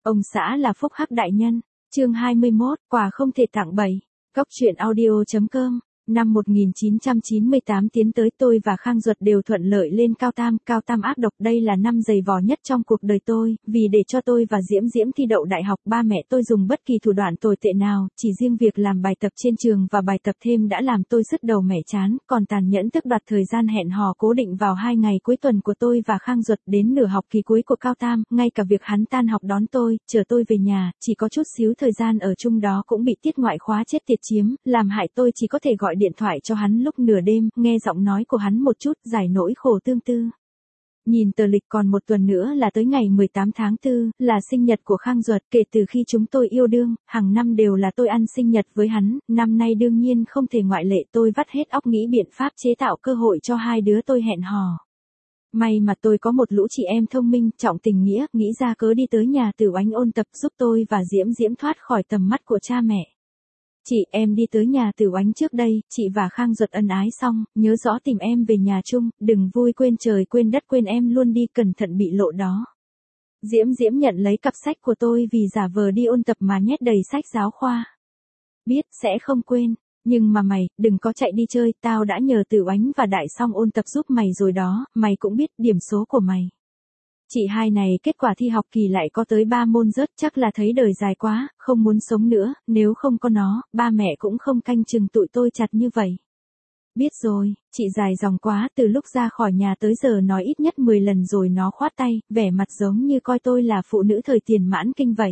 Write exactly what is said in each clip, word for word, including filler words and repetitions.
Ông xã là phúc hắc đại nhân. Chương hai mươi mốt, quà không thể tặng bảy. Cóc truyện audio chấm com. Năm một nghìn chín trăm chín mươi tám tiến tới tôi và Khang Duật đều thuận lợi lên cao tam, cao tam ác độc, đây là năm dày vò nhất trong cuộc đời tôi, vì để cho tôi và Diễm Diễm thi đậu đại học, ba mẹ tôi dùng bất kỳ thủ đoạn tồi tệ nào, chỉ riêng việc làm bài tập trên trường và bài tập thêm đã làm tôi sứt đầu mẻ chán, còn tàn nhẫn tước đoạt thời gian hẹn hò cố định vào hai ngày cuối tuần của tôi và Khang Duật. Đến nửa học kỳ cuối của cao tam, ngay cả việc hắn tan học đón tôi, chở tôi về nhà, chỉ có chút xíu thời gian ở chung đó cũng bị tiết ngoại khóa chết tiệt chiếm, làm hại tôi chỉ có thể gọi điện thoại cho hắn lúc nửa đêm, nghe giọng nói của hắn một chút, giải nỗi khổ tương tư. Nhìn tờ lịch còn một tuần nữa là tới ngày mười tám tháng tư, là sinh nhật của Khang Duật. Kể từ khi chúng tôi yêu đương, hàng năm đều là tôi ăn sinh nhật với hắn, năm nay đương nhiên không thể ngoại lệ. Tôi vắt hết óc nghĩ biện pháp chế tạo cơ hội cho hai đứa tôi hẹn hò. May mà tôi có một lũ chị em thông minh, trọng tình nghĩa, nghĩ ra cớ đi tới nhà Tử Oánh ôn tập giúp tôi và Diễm Diễm thoát khỏi tầm mắt của cha mẹ. Chị, em đi tới nhà Tử Oánh trước đây, chị và Khang Duật ân ái xong, nhớ rõ tìm em về nhà chung, đừng vui quên trời quên đất quên em luôn đi, cẩn thận bị lộ đó. Diễm Diễm nhận lấy cặp sách của tôi vì giả vờ đi ôn tập mà nhét đầy sách giáo khoa. Biết, sẽ không quên, nhưng mà mày, đừng có chạy đi chơi, tao đã nhờ Tử Oánh và Đại Song ôn tập giúp mày rồi đó, mày cũng biết điểm số của mày. Chị hai này kết quả thi học kỳ lại có tới ba môn rớt, chắc là thấy đời dài quá, không muốn sống nữa, nếu không có nó, ba mẹ cũng không canh chừng tụi tôi chặt như vậy. Biết rồi, chị dài dòng quá, từ lúc ra khỏi nhà tới giờ nói ít nhất mười lần rồi. Nó khoát tay, vẻ mặt giống như coi tôi là phụ nữ thời tiền mãn kinh vậy.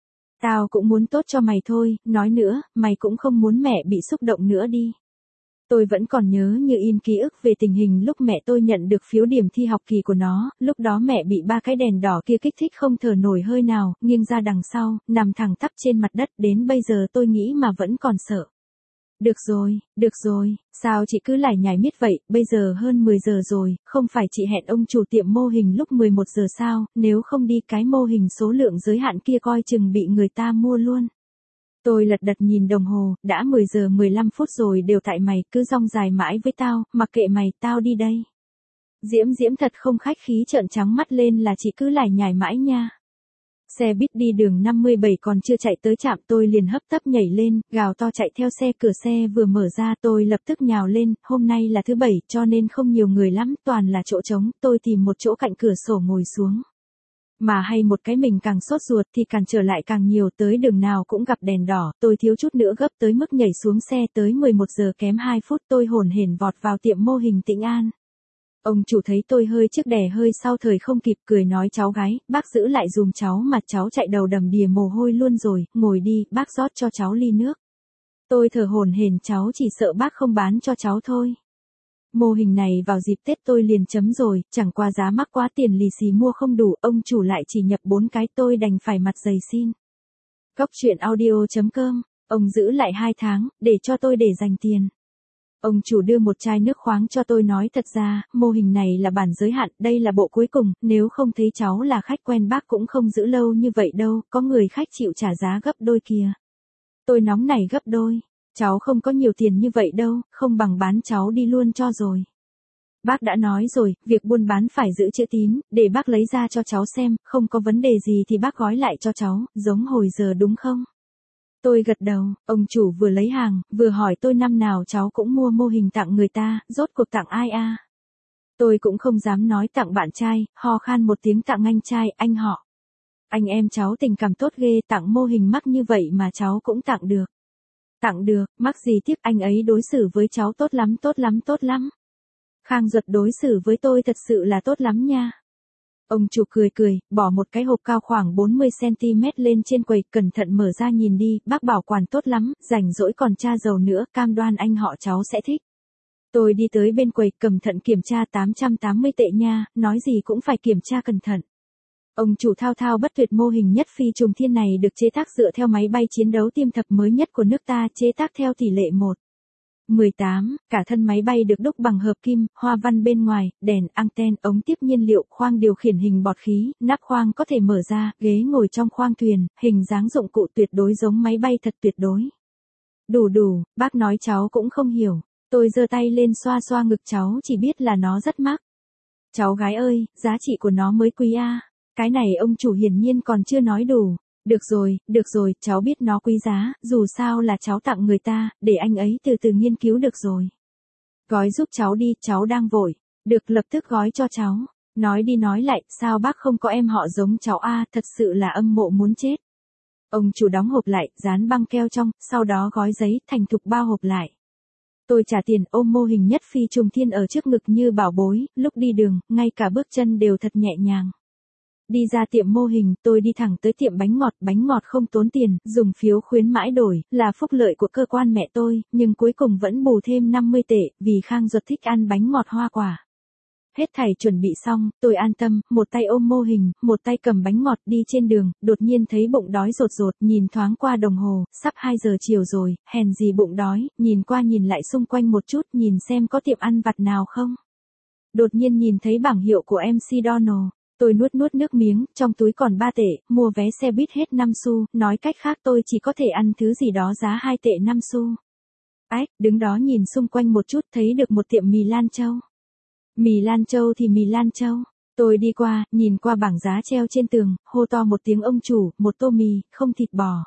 Tao cũng muốn tốt cho mày thôi, nói nữa, mày cũng không muốn mẹ bị xúc động nữa đi. Tôi vẫn còn nhớ như in ký ức về tình hình lúc mẹ tôi nhận được phiếu điểm thi học kỳ của nó, lúc đó mẹ bị ba cái đèn đỏ kia kích thích không thở nổi hơi nào, nghiêng ra đằng sau, nằm thẳng tắp trên mặt đất, đến bây giờ tôi nghĩ mà vẫn còn sợ. Được rồi, được rồi, sao chị cứ lải nhải miết vậy, bây giờ hơn mười giờ rồi, không phải chị hẹn ông chủ tiệm mô hình lúc mười một giờ sao, nếu không đi cái mô hình số lượng giới hạn kia coi chừng bị người ta mua luôn. Tôi lật đật nhìn đồng hồ, đã mười giờ mười lăm phút rồi, đều tại mày, cứ rong dài mãi với tao, mặc kệ mày, tao đi đây. Diễm Diễm thật không khách khí trợn trắng mắt lên là chị cứ lải nhải mãi nha. Xe buýt đi đường năm mươi bảy còn chưa chạy tới trạm tôi liền hấp tấp nhảy lên, gào to chạy theo xe, cửa xe vừa mở ra tôi lập tức nhào lên, hôm nay là thứ bảy cho nên không nhiều người lắm, toàn là chỗ trống, tôi tìm một chỗ cạnh cửa sổ ngồi xuống. Mà hay một cái mình càng sốt ruột thì càng trở lại càng nhiều, tới đường nào cũng gặp đèn đỏ, tôi thiếu chút nữa gấp tới mức nhảy xuống xe. Tới mười một giờ kém hai phút tôi hổn hển vọt vào tiệm mô hình Tĩnh An. Ông chủ thấy tôi hơi trước đẻ hơi sau thời không kịp, cười nói cháu gái, bác giữ lại dùm cháu mà cháu chạy đầu đầm đìa mồ hôi luôn rồi, ngồi đi, bác rót cho cháu ly nước. Tôi thở hổn hển, cháu chỉ sợ bác không bán cho cháu thôi. Mô hình này vào dịp Tết tôi liền chấm rồi, chẳng qua giá mắc quá, tiền lì xì mua không đủ, ông chủ lại chỉ nhập bốn cái, tôi đành phải mặt dày xin. Cóc truyện audio chấm com, ông giữ lại hai tháng, để cho tôi để dành tiền. Ông chủ đưa một chai nước khoáng cho tôi, nói thật ra, mô hình này là bản giới hạn, đây là bộ cuối cùng, nếu không thấy cháu là khách quen bác cũng không giữ lâu như vậy đâu, có người khách chịu trả giá gấp đôi kìa. Tôi nóng này gấp đôi. Cháu không có nhiều tiền như vậy đâu, không bằng bán cháu đi luôn cho rồi. Bác đã nói rồi, việc buôn bán phải giữ chữ tín, để bác lấy ra cho cháu xem, không có vấn đề gì thì bác gói lại cho cháu, giống hồi giờ đúng không? Tôi gật đầu, ông chủ vừa lấy hàng, vừa hỏi tôi năm nào cháu cũng mua mô hình tặng người ta, rốt cuộc tặng ai à? Tôi cũng không dám nói tặng bạn trai, ho khan một tiếng, tặng anh trai, anh họ. Anh em cháu tình cảm tốt ghê, tặng mô hình mắc như vậy mà cháu cũng tặng được. Tặng được, mắc gì tiếc, anh ấy đối xử với cháu tốt lắm, tốt lắm, tốt lắm. Khang Duật đối xử với tôi thật sự là tốt lắm nha. Ông chủ cười cười, bỏ một cái hộp cao khoảng bốn mươi xăng ti mét lên trên quầy, cẩn thận mở ra nhìn đi, bác bảo quản tốt lắm, rảnh rỗi còn tra dầu nữa, cam đoan anh họ cháu sẽ thích. Tôi đi tới bên quầy, cẩn thận kiểm tra, tám trăm tám mươi tệ nha, nói gì cũng phải kiểm tra cẩn thận. Ông chủ thao thao bất tuyệt, mô hình nhất phi trùng thiên này được chế tác dựa theo máy bay chiến đấu tiêm thập mới nhất của nước ta, chế tác theo tỷ lệ một mười tám, cả thân máy bay được đúc bằng hợp kim, hoa văn bên ngoài, đèn, anten, ống tiếp nhiên liệu, khoang điều khiển hình bọt khí, nắp khoang có thể mở ra, ghế ngồi trong khoang thuyền, hình dáng dụng cụ tuyệt đối giống máy bay thật, tuyệt đối. Đủ đủ, bác nói cháu cũng không hiểu. Tôi giơ tay lên xoa xoa ngực cháu, chỉ biết là nó rất mắc. Cháu gái ơi, giá trị của nó mới quý a. Cái này ông chủ hiển nhiên còn chưa nói đủ. Được rồi, được rồi, cháu biết nó quý giá, dù sao là cháu tặng người ta, để anh ấy từ từ nghiên cứu được rồi. Gói giúp cháu đi, cháu đang vội. Được, lập tức gói cho cháu. Nói đi nói lại, sao bác không có em họ giống cháu a, thật sự là âm mộ muốn chết. Ông chủ đóng hộp lại, dán băng keo trong, sau đó gói giấy, thành thục bao hộp lại. Tôi trả tiền, ôm mô hình nhất phi trùng thiên ở trước ngực như bảo bối, lúc đi đường, ngay cả bước chân đều thật nhẹ nhàng. Đi ra tiệm mô hình, tôi đi thẳng tới tiệm bánh ngọt, bánh ngọt không tốn tiền, dùng phiếu khuyến mãi đổi, là phúc lợi của cơ quan mẹ tôi, nhưng cuối cùng vẫn bù thêm năm mươi tệ, vì Khang Duật thích ăn bánh ngọt hoa quả. Hết thảy chuẩn bị xong, tôi an tâm, một tay ôm mô hình, một tay cầm bánh ngọt đi trên đường, đột nhiên thấy bụng đói rột rột, nhìn thoáng qua đồng hồ, sắp hai giờ chiều rồi, hèn gì bụng đói, nhìn qua nhìn lại xung quanh một chút, nhìn xem có tiệm ăn vặt nào không. Đột nhiên nhìn thấy bảng hiệu của em xê Donald. Tôi nuốt nuốt nước miếng, trong túi còn ba tệ, mua vé xe buýt hết năm xu, nói cách khác tôi chỉ có thể ăn thứ gì đó giá hai tệ năm xu. Ách, đứng đó nhìn xung quanh một chút thấy được một tiệm mì Lan Châu. Mì Lan Châu thì mì Lan Châu. Tôi đi qua, nhìn qua bảng giá treo trên tường, hô to một tiếng ông chủ, một tô mì, không thịt bò.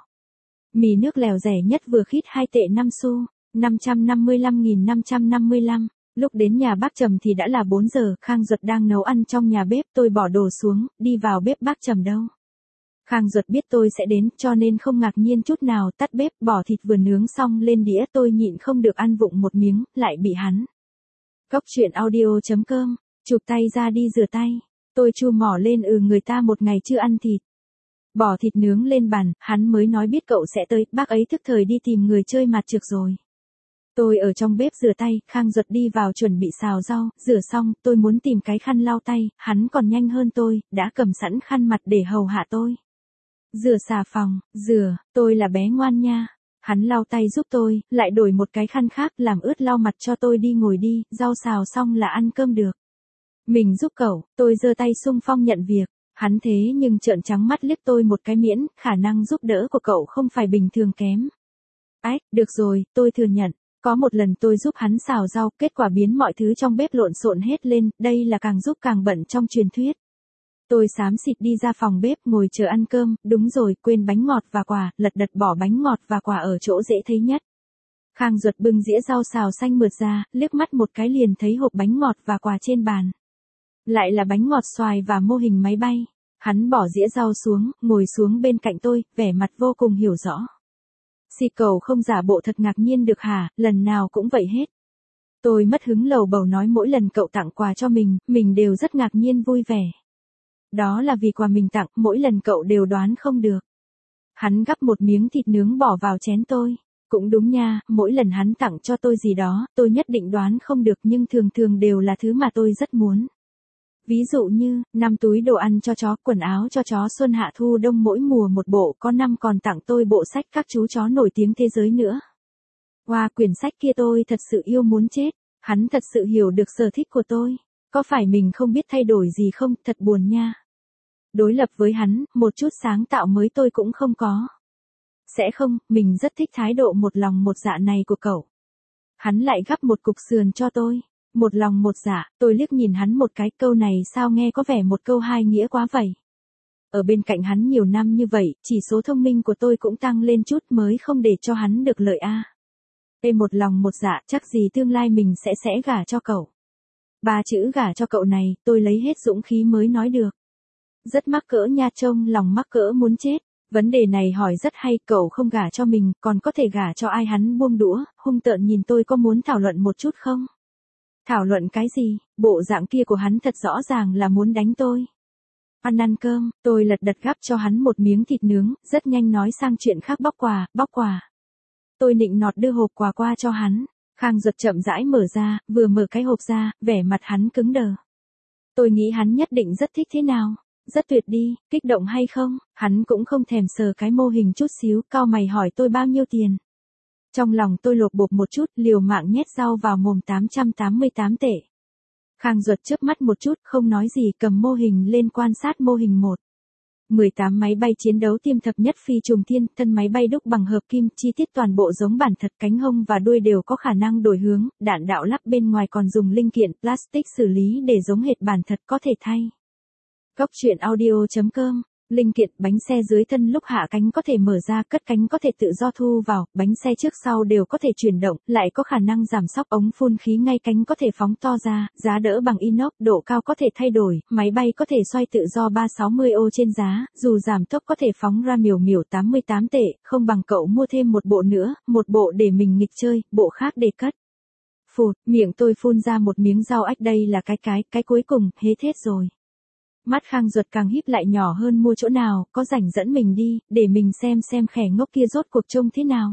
Mì nước lèo rẻ nhất vừa khít hai tệ năm xu, năm trăm năm mươi lăm nghìn năm trăm năm mươi lăm. Lúc đến nhà bác Trầm thì đã là bốn giờ, Khang Duật đang nấu ăn trong nhà bếp, tôi bỏ đồ xuống, đi vào bếp bác Trầm đâu. Khang Duật biết tôi sẽ đến, cho nên không ngạc nhiên chút nào, tắt bếp, bỏ thịt vừa nướng xong lên đĩa, tôi nhịn không được ăn vụng một miếng, lại bị hắn. Cốc truyện audio chấm com, chụp tay ra đi rửa tay. Tôi chu mỏ lên ừ người ta một ngày chưa ăn thịt. Bỏ thịt nướng lên bàn, hắn mới nói biết cậu sẽ tới, bác ấy thức thời đi tìm người chơi mặt trược rồi. Tôi ở trong bếp rửa tay, Khang Duật đi vào chuẩn bị xào rau, rửa xong, tôi muốn tìm cái khăn lau tay, hắn còn nhanh hơn tôi, đã cầm sẵn khăn mặt để hầu hạ tôi. Rửa xà phòng, rửa, tôi là bé ngoan nha. Hắn lau tay giúp tôi, lại đổi một cái khăn khác làm ướt lau mặt cho tôi đi ngồi đi, rau xào xong là ăn cơm được. Mình giúp cậu, tôi giơ tay xung phong nhận việc, hắn thế nhưng trợn trắng mắt liếc tôi một cái miễn, khả năng giúp đỡ của cậu không phải bình thường kém. Ách, được rồi, tôi thừa nhận. Có một lần tôi giúp hắn xào rau, kết quả biến mọi thứ trong bếp lộn xộn hết lên, đây là càng giúp càng bận trong truyền thuyết. Tôi xám xịt đi ra phòng bếp ngồi chờ ăn cơm, đúng rồi, quên bánh ngọt và quà, lật đật bỏ bánh ngọt và quà ở chỗ dễ thấy nhất. Khang Duật bưng dĩa rau xào xanh mượt ra, liếc mắt một cái liền thấy hộp bánh ngọt và quà trên bàn. Lại là bánh ngọt xoài và mô hình máy bay. Hắn bỏ dĩa rau xuống, ngồi xuống bên cạnh tôi, vẻ mặt vô cùng hiểu rõ. Xì cầu không giả bộ thật ngạc nhiên được hả, lần nào cũng vậy hết. Tôi mất hứng lầu bầu nói mỗi lần cậu tặng quà cho mình, mình đều rất ngạc nhiên vui vẻ. Đó là vì quà mình tặng, mỗi lần cậu đều đoán không được. Hắn gắp một miếng thịt nướng bỏ vào chén tôi. Cũng đúng nha, mỗi lần hắn tặng cho tôi gì đó, tôi nhất định đoán không được nhưng thường thường đều là thứ mà tôi rất muốn. Ví dụ như, năm túi đồ ăn cho chó, quần áo cho chó xuân hạ thu đông mỗi mùa một bộ, có năm còn tặng tôi bộ sách các chú chó nổi tiếng thế giới nữa. Qua quyển sách kia tôi thật sự yêu muốn chết, hắn thật sự hiểu được sở thích của tôi. Có phải mình không biết thay đổi gì không, thật buồn nha. Đối lập với hắn, một chút sáng tạo mới tôi cũng không có. Sẽ không, mình rất thích thái độ một lòng một dạ này của cậu. Hắn lại gắp một cục sườn cho tôi. Một lòng một dạ, tôi liếc nhìn hắn một cái, câu này sao nghe có vẻ một câu hai nghĩa quá vậy. Ở bên cạnh hắn nhiều năm như vậy, chỉ số thông minh của tôi cũng tăng lên chút mới không để cho hắn được lợi a. Ê một lòng một dạ, chắc gì tương lai mình sẽ sẽ gả cho cậu. Ba chữ gả cho cậu này, tôi lấy hết dũng khí mới nói được. Rất mắc cỡ nha, trông lòng mắc cỡ muốn chết. Vấn đề này hỏi rất hay, cậu không gả cho mình, còn có thể gả cho ai? Hắn buông đũa, hung tợn nhìn tôi, có muốn thảo luận một chút không? Thảo luận cái gì, bộ dạng kia của hắn thật rõ ràng là muốn đánh tôi. Ăn ăn cơm, tôi lật đật gắp cho hắn một miếng thịt nướng, rất nhanh nói sang chuyện khác, bóc quà, bóc quà. Tôi nịnh nọt đưa hộp quà qua cho hắn. Khang Duật chậm rãi mở ra, vừa mở cái hộp ra, vẻ mặt hắn cứng đờ. Tôi nghĩ hắn nhất định rất thích thế nào. Rất tuyệt đi, kích động hay không? Hắn cũng không thèm sờ cái mô hình chút xíu, cau mày hỏi tôi bao nhiêu tiền. Trong lòng tôi lột bột một chút, liều mạng nhét rau vào mồm, tám trăm tám mươi tám tệ. Khang Duật chớp mắt một chút, không nói gì, cầm mô hình lên quan sát mô hình một. mười tám máy bay chiến đấu tiêm thập nhất phi trùng thiên, thân máy bay đúc bằng hợp kim, chi tiết toàn bộ giống bản thật, cánh hông và đuôi đều có khả năng đổi hướng, đạn đạo lắp bên ngoài còn dùng linh kiện plastic xử lý để giống hệt bản thật, có thể thay Cóc truyện audio chấm com. Linh kiện bánh xe dưới thân lúc hạ cánh có thể mở ra, cất cánh có thể tự do thu vào, bánh xe trước sau đều có thể chuyển động, lại có khả năng giảm xóc, ống phun khí ngay cánh có thể phóng to ra, giá đỡ bằng inox, độ cao có thể thay đổi, máy bay có thể xoay tự do ba trăm sáu mươi ô trên giá, dù giảm tốc có thể phóng ra miểu miểu tám mươi tám tệ, không bằng cậu mua thêm một bộ nữa, một bộ để mình nghịch chơi, bộ khác để cất. Phụt, miệng tôi phun ra một miếng rau ách, đây là cái cái, cái cuối cùng, hết hết rồi. Mắt Khang Duật càng híp lại, nhỏ hơn, mua chỗ nào, có rảnh dẫn mình đi, để mình xem xem khẻ ngốc kia rốt cuộc trông thế nào.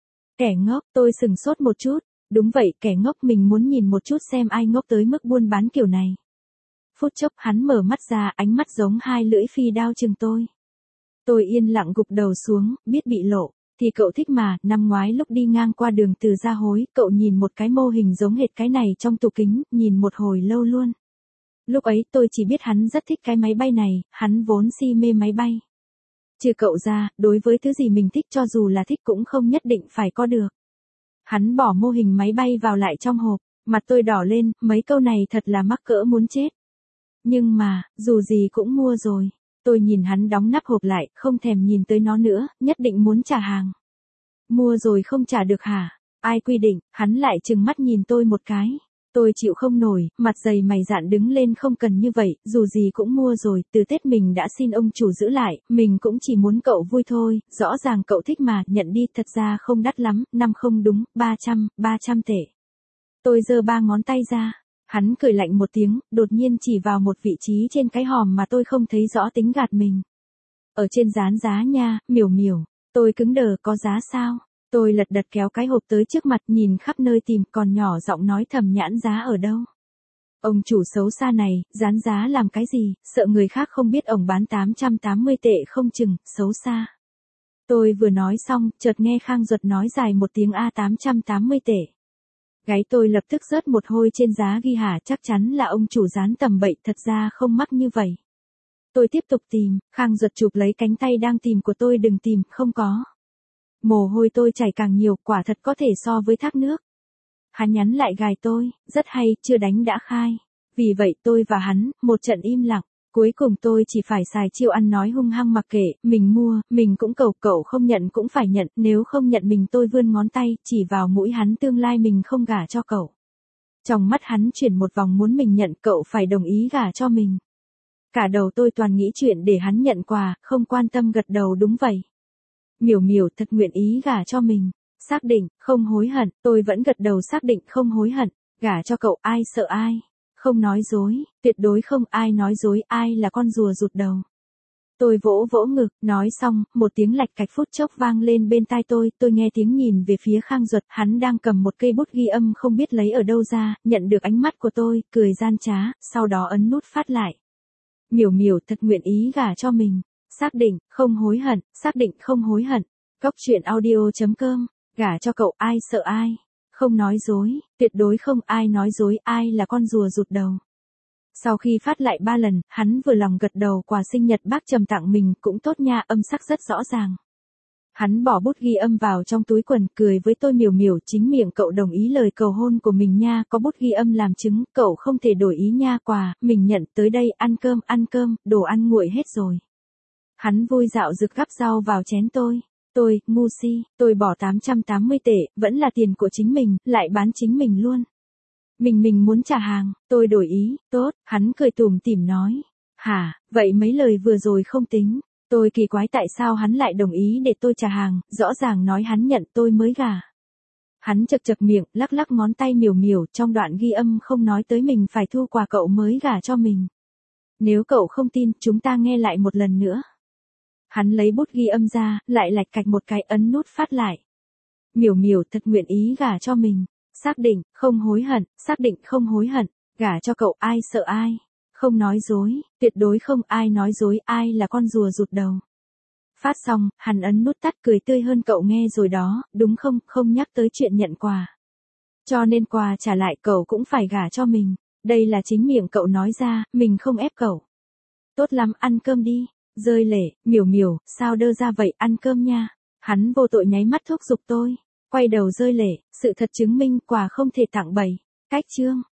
Kẻ ngốc, tôi sừng sốt một chút, đúng vậy, kẻ ngốc, mình muốn nhìn một chút xem ai ngốc tới mức buôn bán kiểu này. Phút chốc hắn mở mắt ra, ánh mắt giống hai lưỡi phi đao chừng tôi. Tôi yên lặng gục đầu xuống, biết bị lộ, thì cậu thích mà, năm ngoái lúc đi ngang qua đường Từ Gia Hối, cậu nhìn một cái mô hình giống hệt cái này trong tủ kính, nhìn một hồi lâu luôn. Lúc ấy tôi chỉ biết hắn rất thích cái máy bay này, hắn vốn si mê máy bay. Trừ cậu ra, đối với thứ gì mình thích cho dù là thích cũng không nhất định phải có được. Hắn bỏ mô hình máy bay vào lại trong hộp, mặt tôi đỏ lên, mấy câu này thật là mắc cỡ muốn chết. Nhưng mà, dù gì cũng mua rồi. Tôi nhìn hắn đóng nắp hộp lại, không thèm nhìn tới nó nữa, nhất định muốn trả hàng. Mua rồi không trả được hả? Ai quy định? Hắn lại trừng mắt nhìn tôi một cái. Tôi chịu không nổi, mặt dày mày dạn đứng lên, không cần như vậy, dù gì cũng mua rồi, từ Tết mình đã xin ông chủ giữ lại, mình cũng chỉ muốn cậu vui thôi, rõ ràng cậu thích mà, nhận đi, thật ra không đắt lắm, năm không đúng, ba trăm, ba trăm tệ. Tôi giơ ba ngón tay ra, hắn cười lạnh một tiếng, đột nhiên chỉ vào một vị trí trên cái hòm mà tôi không thấy rõ, tính gạt mình. Ở trên dán giá nha, miểu miểu, tôi cứng đờ, có giá sao? Tôi lật đật kéo cái hộp tới trước mặt, nhìn khắp nơi tìm, còn nhỏ giọng nói thầm, nhãn giá ở đâu? Ông chủ xấu xa này, dán giá làm cái gì, sợ người khác không biết ông bán tám trăm tám mươi tệ không chừng, xấu xa. Tôi vừa nói xong, chợt nghe Khang Duật nói dài một tiếng, a tám trăm tám mươi tệ. Gáy tôi lập tức rớt một hôi, trên giá ghi hả, chắc chắn là ông chủ dán tầm bậy, thật ra không mắc như vậy. Tôi tiếp tục tìm, Khang Duật chụp lấy cánh tay đang tìm của tôi, đừng tìm, không có. Mồ hôi tôi chảy càng nhiều, quả thật có thể so với thác nước. Hắn nhắn lại gài tôi, rất hay, chưa đánh đã khai. Vì vậy tôi và hắn, một trận im lặng. Cuối cùng tôi chỉ phải xài chiêu ăn nói hung hăng, mặc kệ, mình mua, mình cũng cầu, cậu không nhận cũng phải nhận, nếu không nhận mình, tôi vươn ngón tay, chỉ vào mũi hắn, tương lai mình không gả cho cậu. Trong mắt hắn chuyển một vòng, muốn mình nhận, cậu phải đồng ý gả cho mình. Cả đầu tôi toàn nghĩ chuyện để hắn nhận quà, không quan tâm, gật đầu đúng vậy. Miểu miểu thật nguyện ý gả cho mình. Xác định, không hối hận, tôi vẫn gật đầu xác định không hối hận. Gả cho cậu, ai sợ ai. Không nói dối, tuyệt đối không, ai nói dối, ai là con rùa rụt đầu. Tôi vỗ vỗ ngực, nói xong, một tiếng lạch cạch phút chốc vang lên bên tai tôi, tôi nghe tiếng, nhìn về phía Khang Duật, hắn đang cầm một cây bút ghi âm không biết lấy ở đâu ra, nhận được ánh mắt của tôi, cười gian trá, sau đó ấn nút phát lại. Miểu miểu thật nguyện ý gả cho mình. Xác định, không hối hận, xác định không hối hận. Cóc truyện audio chấm com, gả cho cậu, ai sợ ai. Không nói dối, tuyệt đối không, ai nói dối, ai là con rùa rụt đầu. Sau khi phát lại ba lần, hắn vừa lòng gật đầu, quà sinh nhật bác Trầm tặng mình, cũng tốt nha, âm sắc rất rõ ràng. Hắn bỏ bút ghi âm vào trong túi quần, cười với tôi, miểu miểu, chính miệng cậu đồng ý lời cầu hôn của mình nha, có bút ghi âm làm chứng, cậu không thể đổi ý nha, quà, mình nhận, tới đây, ăn cơm, ăn cơm, đồ ăn nguội hết rồi. Hắn vui dạo rực gắp rau vào chén tôi. Tôi, ngu si, tôi bỏ tám trăm tám mươi tệ, vẫn là tiền của chính mình, lại bán chính mình luôn. Mình mình muốn trả hàng, tôi đổi ý, tốt, hắn cười tủm tỉm nói. Hả, vậy mấy lời vừa rồi không tính. Tôi kỳ quái tại sao hắn lại đồng ý để tôi trả hàng, rõ ràng nói hắn nhận tôi mới gả. Hắn chật chật miệng, lắc lắc ngón tay, miểu miểu, trong đoạn ghi âm không nói tới mình phải thu quà cậu mới gả cho mình. Nếu cậu không tin, chúng ta nghe lại một lần nữa. Hắn lấy bút ghi âm ra, lại lạch cạch một cái, ấn nút phát lại. Miểu miểu thật nguyện ý gả cho mình. Xác định, không hối hận, xác định không hối hận. Gả cho cậu, ai sợ ai. Không nói dối, tuyệt đối không, ai nói dối, ai là con rùa rụt đầu. Phát xong, hắn ấn nút tắt, cười tươi hơn, cậu nghe rồi đó, đúng không, không nhắc tới chuyện nhận quà. Cho nên quà trả lại cậu cũng phải gả cho mình. Đây là chính miệng cậu nói ra, mình không ép cậu. Tốt lắm, ăn cơm đi. Rơi lệ, miểu miểu, sao đơ ra vậy, ăn cơm nha. Hắn vô tội nháy mắt thúc giục tôi. Quay đầu rơi lệ, sự thật chứng minh quà không thể tặng bậy. Cách chương.